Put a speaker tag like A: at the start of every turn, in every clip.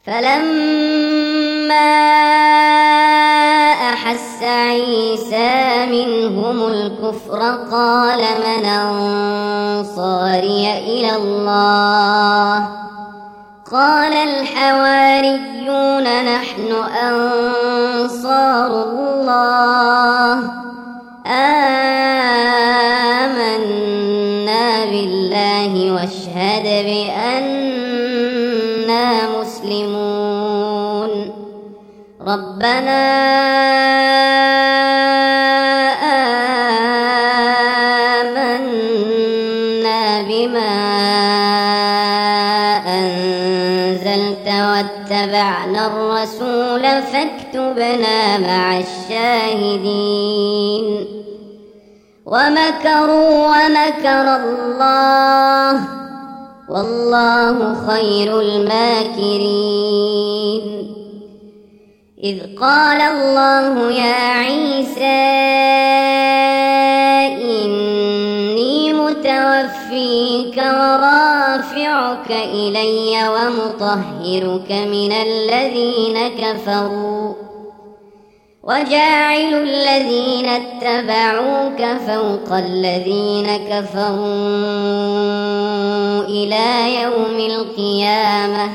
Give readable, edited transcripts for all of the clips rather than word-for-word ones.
A: فلما أحس عيسى منهم الكفر قال من أنصاري إلى الله قال الحواريون نحن أنصار الله آمنا بالله واشهد بأننا مسلمون ربنا آمنا بما أنزلت واتبعنا الرسول فاكتبنا مع الشاهدين ومكروا ومكر الله والله خير الماكرين إذ قال الله يا عيسى إني متوفيك ورافعك إلي ومطهرك من الذين كفروا وجاعل الذين اتبعوك فوق الذين كفروا إلى يوم القيامة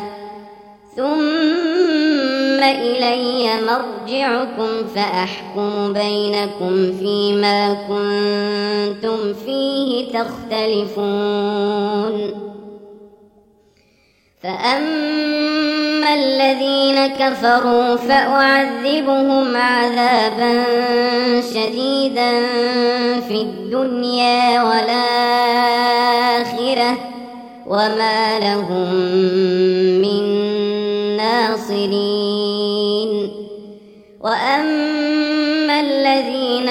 A: ثم إلي مرجعكم فأحكم بينكم فيما كنتم فيه تختلفون فأما الذين كفروا فأعذبهم عذابا شديدا في الدنيا والآخرة وما لهم من ناصرين وأما الذين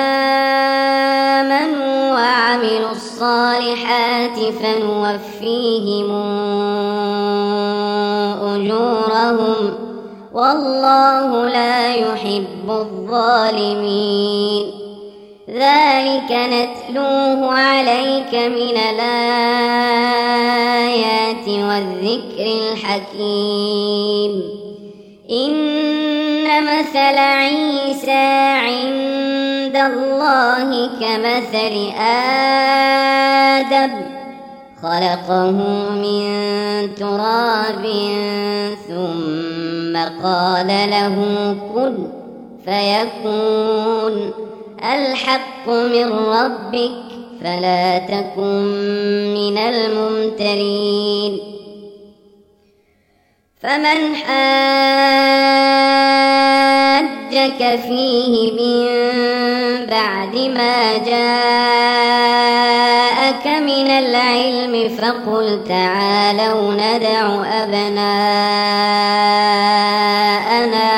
A: آمنوا وعملوا الصالحات فنوفيهم أجورهم والله لا يحب الظالمين ذلك نتلوه عليك من الآيات والذكر الحكيم إن مثل عيسى عند الله كمثل آدم خلقه من تراب ثم قال له كن فيكون الحق من ربك فلا تكن من الممترين فمن حاجك فيه من بعد ما جاءك من العلم فقل تعالوا ندع أبناءنا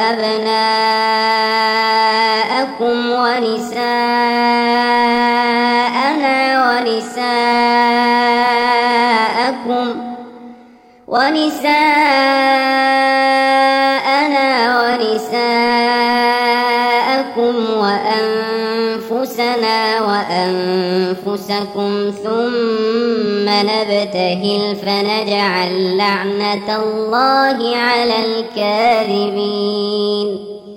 A: وأبناءكم ونساءنا ونساءكم وأنفسنا وأنفسكم ثم نبتهل فنجعل لعنة الله على الكاذبين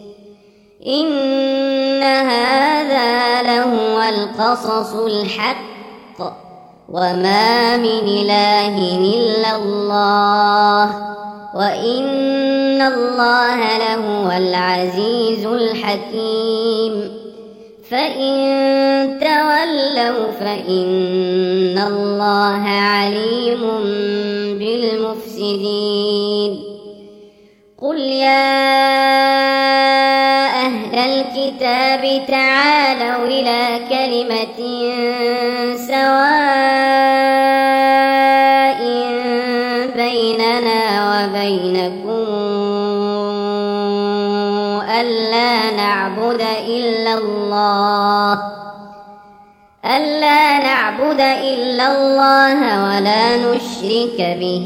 A: إن هذا لهو القصص الحق وما من إله إلا الله وإن الله لهو العزيز الحكيم فإن تولوا فإن الله عليم بالمفسدين قل يا أهل الكتاب تعالوا إلى كلمة سواء بيننا وبينكم ألا نعبد إلا الله ولا نشرك به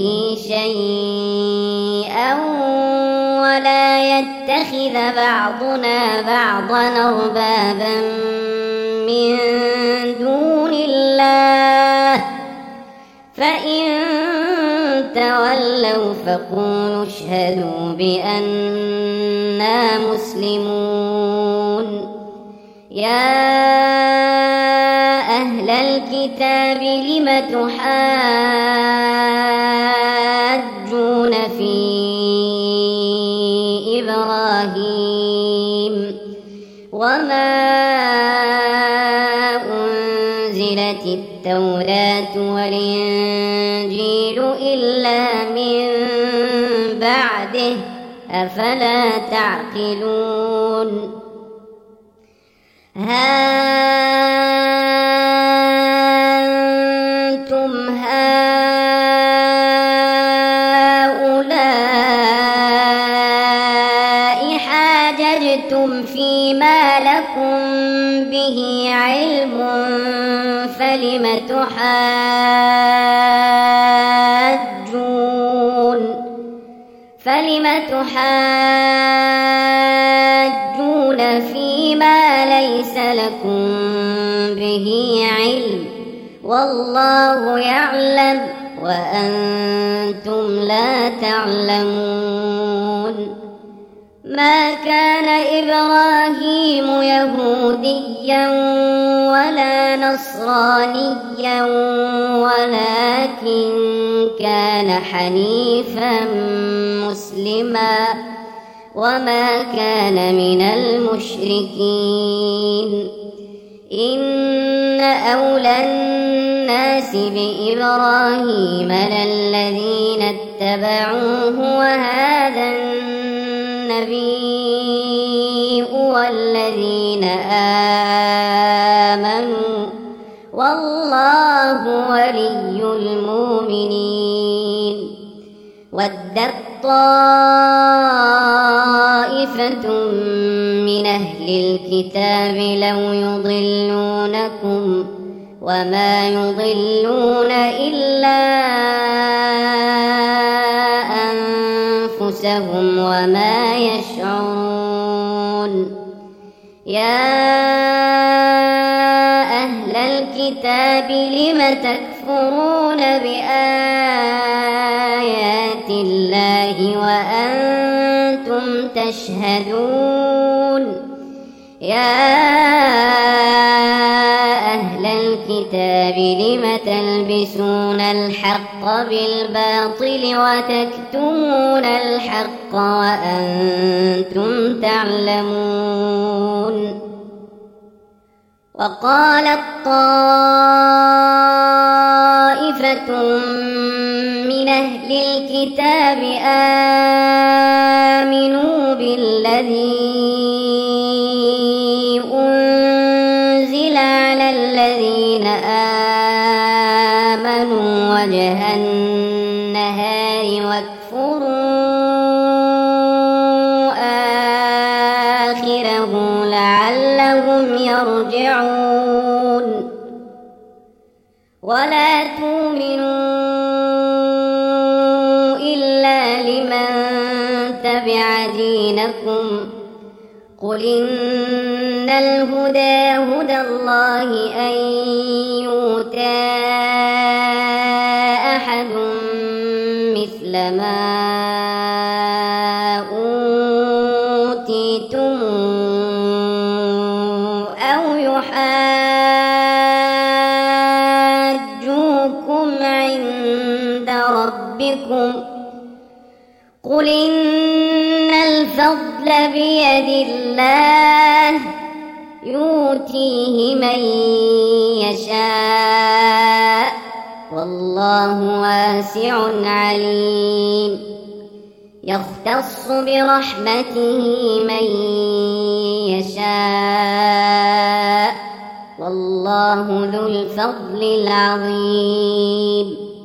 A: شيئا ولا يتخذ بعضنا بعضا أربابا من دون الله فإن تولوا فقولوا اشهدوا بأننا مسلمون. يا أهل الكتاب لم تحاجون في إبراهيم وما أنزلت التوراة والإنجيل إلا من بعده أفلا تعقلون. ها أنتم هؤلاء حاججتم فيما لكم به علم فلم تحاجون فيما ليس لكم به علم والله يعلم وأنتم لا تعلمون. ما كان إبراهيم يهوديا ولا نصرانيا ولكن كان حنيفا مسلما وما كان من المشركين. إن أولى الناس بإبراهيم للذين اتبعوه وهذا النبي والذين آمنوا والله ولي المؤمنين. ودت طائفة من أهل الكتاب لو يضلونكم وما يضلون إلا أنفسهم وما يشعرون. يا أهل الكتاب لم تكفرون بآيات الله وأنتم تشهدون. يا أهل الكتاب لم تلبسون الحق بالباطل وتكتمون الحق وأنتم تعلمون. وقالت طائفة من أهل الكتاب آمنوا بالذي أنزل على الذين آمنوا وجه النهار واكفروا آخره لعلهم يرجعون. ولا تؤمنوا إلا لمن تبع دينكم قل إن الهدى هدى الله أن يؤتى أحد مثل ما أوتيتم أو يحاجوكم عند ربكم قل إن الفضل بيد الله يؤتيه من يشاء والله واسع عليم. يختص برحمته من يشاء والله ذو الفضل العظيم.